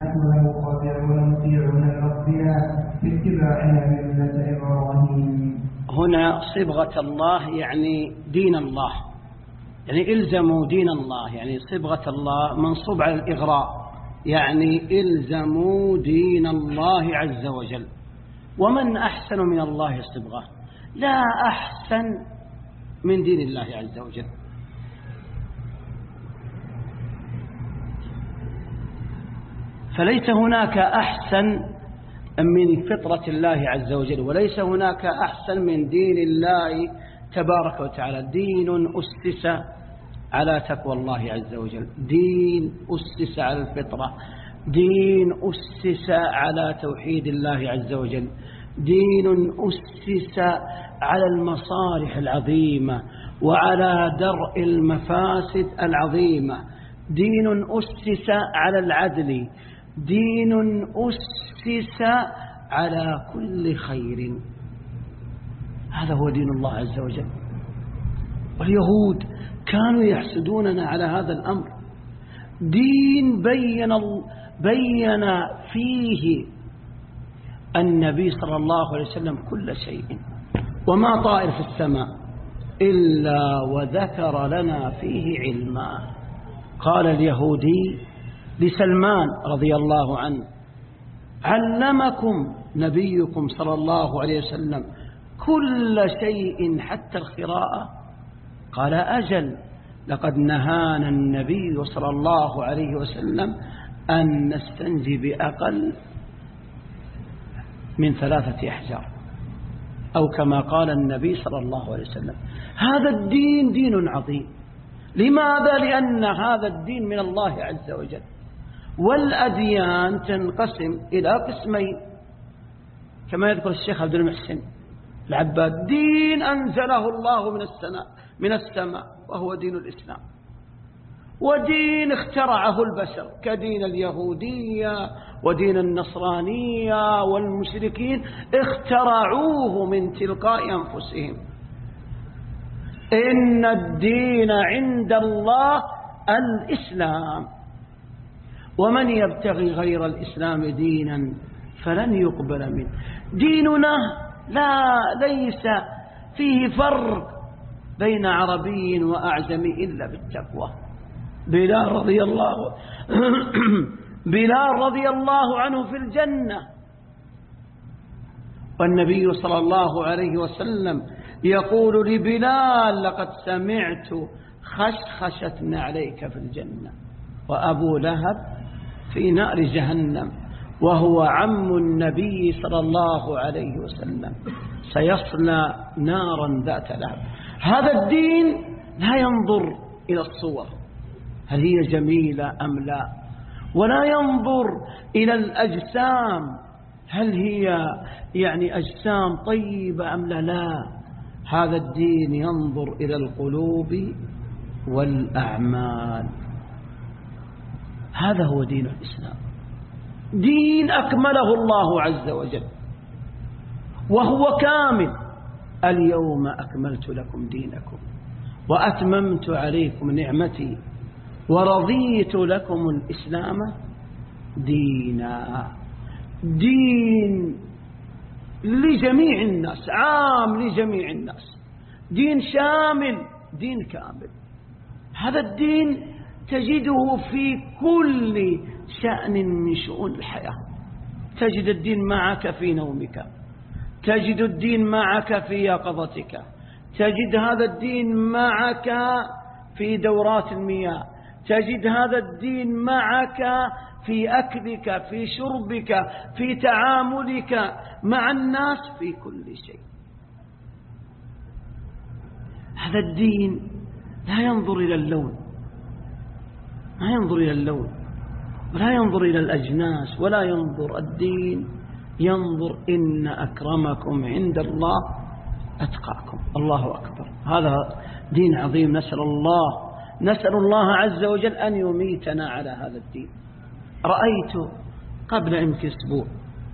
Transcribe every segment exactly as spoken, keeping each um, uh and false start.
ونطيعون الأنبياء باتباعنا ملة إبراهيم. هنا صبغة الله يعني دين الله، يعني إلزموا دين الله، يعني صبغة الله منصوب على الإغراء، يعني إلزموا دين الله عز وجل. ومن أحسن من الله صبغة؟ لا أحسن من دين الله عز وجل. فليس هناك أحسن من فطرة الله عز وجل، وليس هناك أحسن من دين الله تبارك وتعالى. دين أسس على تقوى الله عز وجل، دين أسس على الفطرة، دين أسس على توحيد الله عز وجل، دين أسس على المصالح العظيمة وعلى درء المفاسد العظيمة، دين أسس على العدل، دين أسس على كل خير. هذا هو دين الله عز وجل. واليهود كانوا يحسدوننا على هذا الأمر. دين بين, بين فيه النبي صلى الله عليه وسلم كل شيء، وما طائر في السماء إلا وذكر لنا فيه علما. قال اليهودي لسلمان رضي الله عنه: علمكم نبيكم صلى الله عليه وسلم كل شيء حتى القراءة؟ قال: أجل، لقد نهانا النبي صلى الله عليه وسلم أن نستنجي بأقل من ثلاثة أحجار، أو كما قال النبي صلى الله عليه وسلم. هذا الدين دين عظيم. لماذا؟ لأن هذا الدين من الله عز وجل. والأديان تنقسم إلى قسمين كما يذكر الشيخ عبد المحسن العباد: دين أنزله الله من السماء من السماء وهو دين الإسلام، ودين اخترعه البشر كدين اليهودية ودين النصرانية، والمشركين اخترعوه من تلقاء أنفسهم. إن الدين عند الله الإسلام، ومن يبتغي غير الإسلام دينا فلن يقبل منه. ديننا لا ليس فيه فرق بين عربي وأعجمي إلا بالتقوى. بلال رضي الله بلال رضي الله عنه في الجنة، والنبي صلى الله عليه وسلم يقول لبلال: لقد سمعت خشخشة عليك في الجنة. وأبو لهب في نار جهنم، وهو عم النبي صلى الله عليه وسلم، سيصلى نارا ذات لهب. هذا الدين لا ينظر إلى الصور هل هي جميلة أم لا، ولا ينظر إلى الأجسام هل هي يعني أجسام طيبة أم لا. لا، هذا الدين ينظر إلى القلوب والأعمال. هذا هو دين الإسلام، دين أكمله الله عز وجل وهو كامل. اليوم أكملت لكم دينكم وأتممت عليكم نعمتي ورضيت لكم الإسلام دينا. دين لجميع الناس، عام لجميع الناس، دين شامل، دين كامل. هذا الدين تجده في كل شأن من شؤون الحياة. تجد الدين معك في نومك، تجد الدين معك في يقظتك، تجد هذا الدين معك في دورات المياه، تجد هذا الدين معك في أكلك، في شربك، في تعاملك مع الناس، في كل شيء. هذا الدين لا ينظر إلى اللون، لا ينظر إلى اللون، ولا ينظر إلى الأجناس، ولا ينظر. الدين ينظر: إن أكرمكم عند الله أتقاكم. الله أكبر. هذا دين عظيم. نسأل الله نسأل الله عز وجل أن يميتنا على هذا الدين. رأيت قبل يمكن أسبوع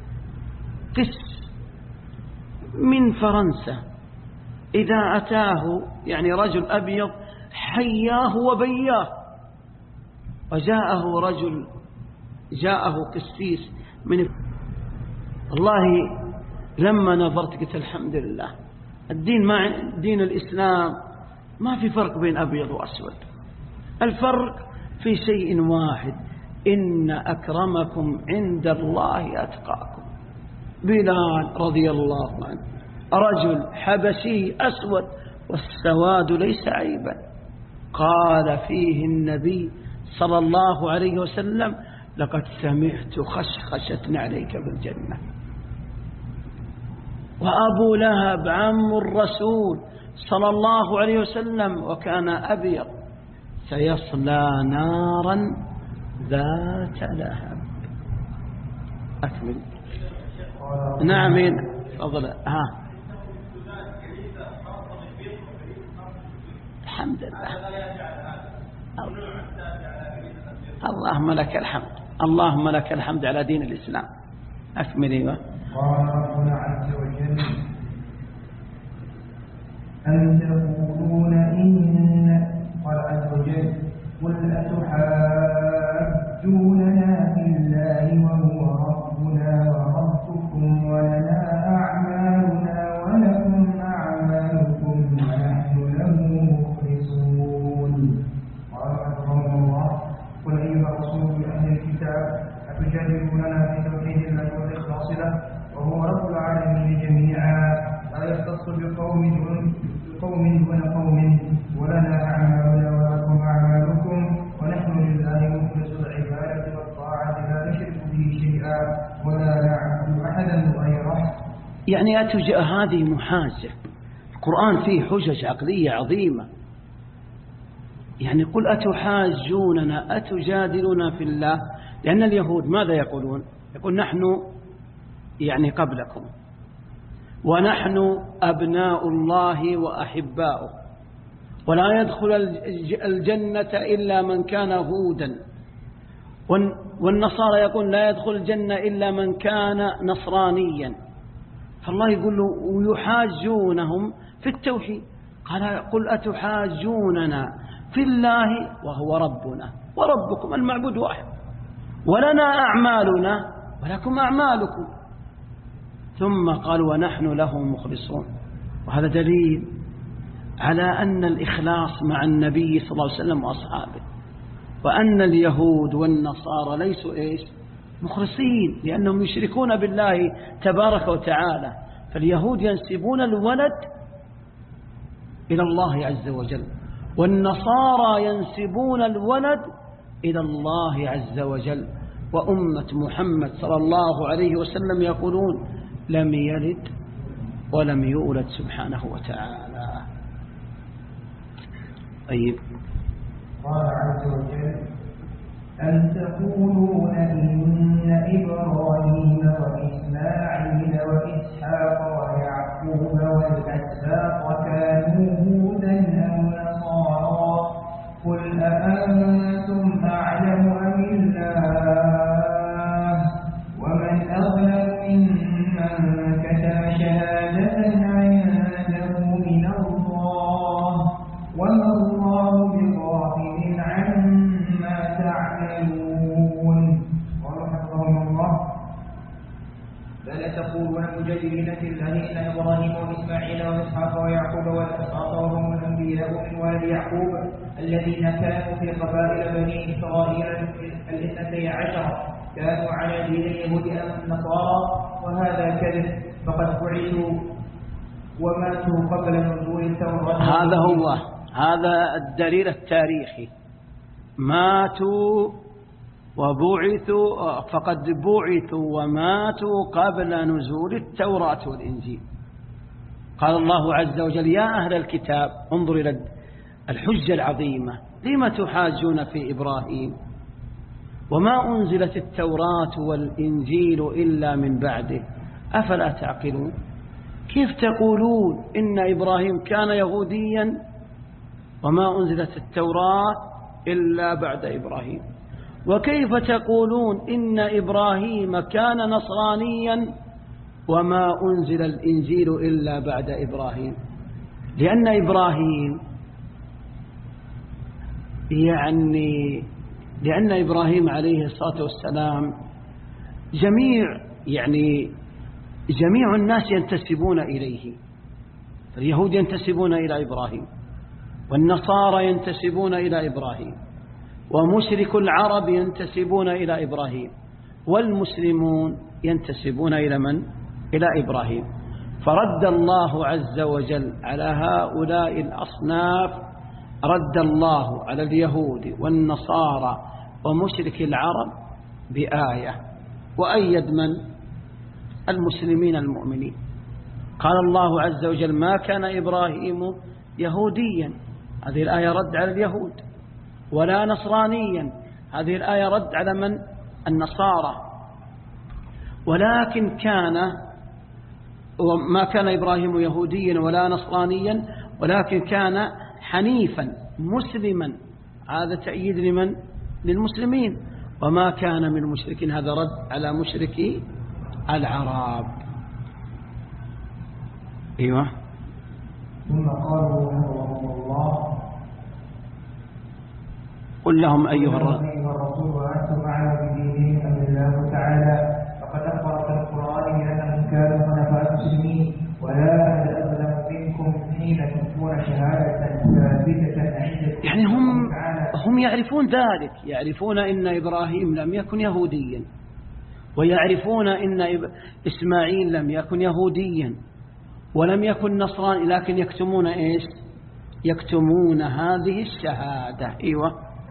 قس من فرنسا، إذا أتاه يعني رجل أبيض حياه وبياه، وجاءه رجل جاءه قسيس من الله. لما نظرت قلت الحمد لله، الدين مع دين الإسلام ما في فرق بين أبيض وأسود، الفرق في شيء واحد: إن أكرمكم عند الله أتقاكم. بلال رضي الله عنه رجل حبشي أسود، والسواد ليس عيبا. قال فيه النبي صلى الله عليه وسلم: لقد سمعت خشخشة عليك بالجنة. وأبو لهب عم الرسول صلى الله عليه وسلم وكان أبيض، سيصلى نارا ذات لهب. أكمل. نعم فضل. ها الحمد لله، اللهم لك الحمد، اللهم لك الحمد على دين الإسلام. أكمل. ايوه. قال ربنا عز وجل: أم تقولون إن قال عز وجل: قل أتحاجوننا في الله وهو ربنا وربكم ولنا أعمالنا ولكم أعمالكم ونحن له مخلصون. قال رحمه الله: قل أيها الرسول بأهل الكتاب أتجادلوننا في توحيد الله والإخلاص له وهو رب العالمين جميعا، لا يختص بقوم بقوم دون قوم، ولنا أعمالنا ولكم أعمالكم ونحن لله مخلص العبادة والطاعة لا نشرك به شيئا ولا نعبد أحدا غيره. يعني أتجا هذه محاجة. القرآن فيه حجج عقلية عظيمة. يعني قل أتحاجوننا أتجادلنا في الله، لأن اليهود ماذا يقولون؟ يقول نحن يعني قبلكم، ونحن أبناء الله وأحباؤه، ولا يدخل الجنة إلا من كان هودا، والنصارى يقول لا يدخل الجنة إلا من كان نصرانيا. فالله يقول له ويحاجونهم في التوحيد. قال قل أتحاجوننا في الله وهو ربنا وربكم، المعبود واحد، ولنا أعمالنا ولكم أعمالكم. ثم قال ونحن له مخلصون. وهذا دليل على أن الإخلاص مع النبي صلى الله عليه وسلم وأصحابه، وأن اليهود والنصارى ليسوا إيش؟ مخلصين، لأنهم يشركون بالله تبارك وتعالى. فاليهود ينسبون الولد إلى الله عز وجل، والنصارى ينسبون الولد إلى الله عز وجل. وأمة محمد صلى الله عليه وسلم يقولون لم يلد ولم يولد سبحانه وتعالى. طيب. قال عز وجل: أن تقولون إن إبراهيم وإسماعيل وإسحاق ويعقوب والأسباط كانوا هودا أو نصارى، قل أأنتم أعلم أم الله؟ ومن أظلم ممن كتم شهادة عنده من الله، وما الله بغافل عما تعملون. قال حفظهم الله: بل تقولون مجادلين في الله إن إبراهيم وإسماعيل وإسحاق ويعقوب والأسباط وهم الأنبياء من ولد يعقوب الذين كانوا في قبائل بني إسرائيل الاثنتي عشر كانوا على دين اليهود أم النصارى، وهذا كذب، فقد بعثوا وماتوا قبل نزول التوراة. هذا هو هذا الدليل التاريخي. ماتوا وبعثوا، فقد بعثوا وماتوا قبل نزول التوراة والإنجيل. قال الله عز وجل: يا أهل الكتاب، انظر إلى الحجة العظيمة، لم تحاجون في إبراهيم وما أنزلت التوراة والإنجيل إلا من بعده، أفلا تعقلون؟ كيف تقولون إن إبراهيم كان يهوديا وما أنزلت التوراة إلا بعد إبراهيم؟ وكيف تقولون إن إبراهيم كان نصرانيا وما أنزل الإنجيل إلا بعد إبراهيم؟ لأن إبراهيم يعني لأن إبراهيم عليه الصلاة والسلام جميع يعني جميع الناس ينتسبون إليه. اليهود ينتسبون إلى إبراهيم، والنصارى ينتسبون إلى إبراهيم، ومشرك العرب ينتسبون إلى إبراهيم، والمسلمون ينتسبون إلى من؟ إلى إبراهيم. فرد الله عز وجل على هؤلاء الأصناف، رد الله على اليهود والنصارى ومشرك العرب بآية، وأيد من؟ المسلمين المؤمنين. قال الله عز وجل: ما كان إبراهيم يهوديا، هذه الآية رد على اليهود، ولا نصرانيا، هذه الآية رد على من؟ النصارى. ولكن كان وما كان إبراهيم يهوديا ولا نصرانيا، ولكن كان حنيفا مسلما، هذا تأييد لمن؟ للمسلمين. وما كان من المشركين، هذا رد على مشركي العرب. ايوه. ثم قالوا رحمه الله: قل لهم ايها الرسول وانتم اعلم بدينهم ام الله تعالى، فقد اخبر في القران بانهم كانوا حنفاء مسلمين، ولا احد اظلم منكم حين تكون شهاده ثابته عندكم. يعني هم هم يعرفون ذلك، يعرفون ان ابراهيم لم يكن يهوديا، ويعرفون ان اسماعيل لم يكن يهوديا ولم يكن نصراني، لكن يكتمون ايش؟ يكتمون هذه الشهادة. ايوه.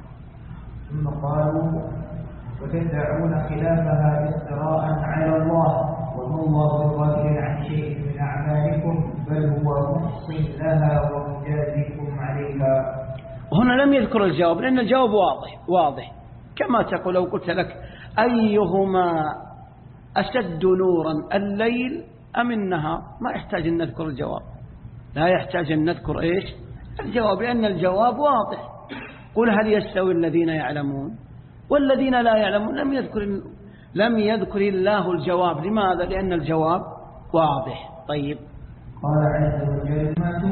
ثم قالوا: وتدعون خلافها افتراء على الله، وما الله بغافل عن شيء من اعمالكم، بل هو محصي لها ومجازيكم عليها. هنا لم يذكر الجواب، لأن الجواب واضح واضح كما تقول لو قلت لك: أيهما أشد نورا، الليل أم النهار؟ ما يحتاج أن نذكر الجواب، لا يحتاج أن نذكر إيش؟ الجواب، لأن الجواب واضح. قل هل يستوي الذين يعلمون والذين لا يعلمون؟ لم يذكر لم يذكر الله الجواب. لماذا؟ لأن الجواب واضح. طيب. قال عز وجل: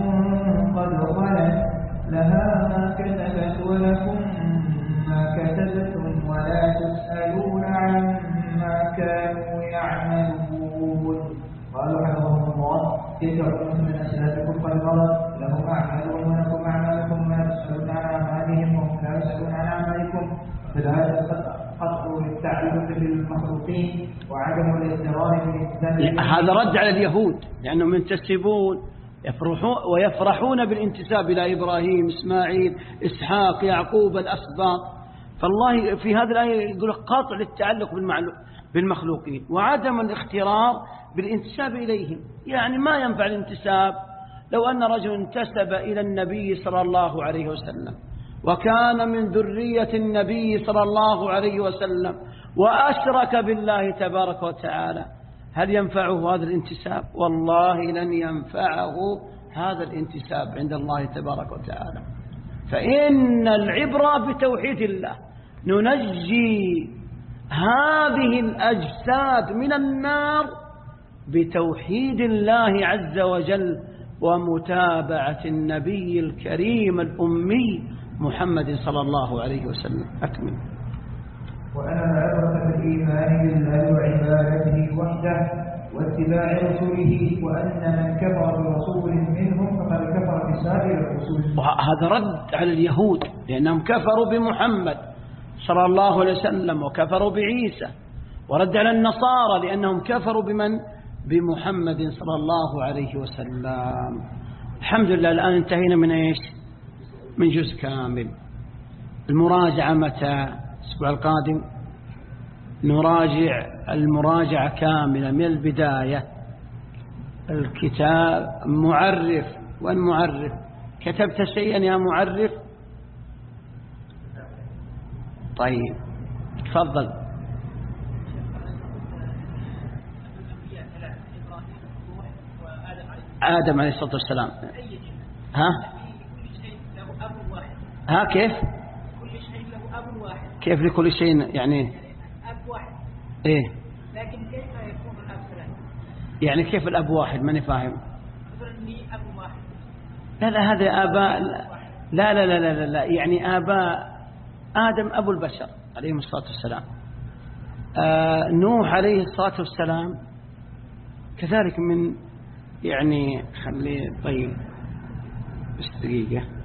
قد خلت لها ما كسبت ولكم ما كسبتم ولا تسألون عما كانوا يعملون. قالوا حفظهم الله: تلك أمة من أسلافكم قد مضت، لهم أعمالهم ولكم أعمالكم، ما تسألون عن أعمالهم وهم لا يسألون عن أعمالكم. فالآية قطع للتعلق بالمخلوقين وعدم الاضطرار بالانتساب. هذا رد على اليهود لأنهم ينتسبون يفرحون ويفرحون بالانتساب إلى إبراهيم، إسماعيل، إسحاق، يعقوب، الأسباط. فالله في هذه الآية يقول قاطع للتعلق بالمخلوقين وعدم الاخترار بالانتساب إليهم. يعني ما ينفع الانتساب. لو أن رجل انتسب إلى النبي صلى الله عليه وسلم وكان من ذرية النبي صلى الله عليه وسلم وأشرك بالله تبارك وتعالى، هل ينفعه هذا الانتساب؟ والله لن ينفعه هذا الانتساب عند الله تبارك وتعالى. فإن العبرة بتوحيد الله. ننجي هذه الأجساد من النار بتوحيد الله عز وجل ومتابعة النبي الكريم الأمي محمد صلى الله عليه وسلم. أكمل. وأن العبرة بالإيمان بالله وعبادته وحده واتباع رسوله، وأن من كفر برسول منهم فقد كفر بسائر الرسل. وهذا رد على اليهود لأنهم كفروا بمحمد صلى الله عليه وسلم وكفروا بعيسى، ورد على النصارى لأنهم كفروا بمن؟ بمحمد صلى الله عليه وسلم. الحمد لله الآن انتهينا من إيش؟ من جزء كامل. المراجعة متى؟ الأسبوع القادم نراجع المراجعة كاملة من البداية. الكتاب معرف، وين معرف؟ كتبت شيئا يا معرف؟ طيب تفضل. آدم عليه الصلاة والسلام. ها ها كيف؟ كيف لكل شيء يعني؟ أب واحد. إيه. لكن كيف يكون الأب ثلاثة؟ يعني كيف الأب واحد؟ لكن كيف يكون الأب ثلاثة؟ يعني كيف الأب واحد؟ ماني فاهم. إيه. مثلا لي أب واحد. يعني كيف الأب واحد؟ ماني فاهم. مثلا لي أب واحد. لا لا هذا آباء. لا لا لا لا لا يعني آباء آدم أبو البشر عليهم الصلاة والسلام. آه نوح عليه الصلاة والسلام كذلك من يعني خلي طيب بس دقيقة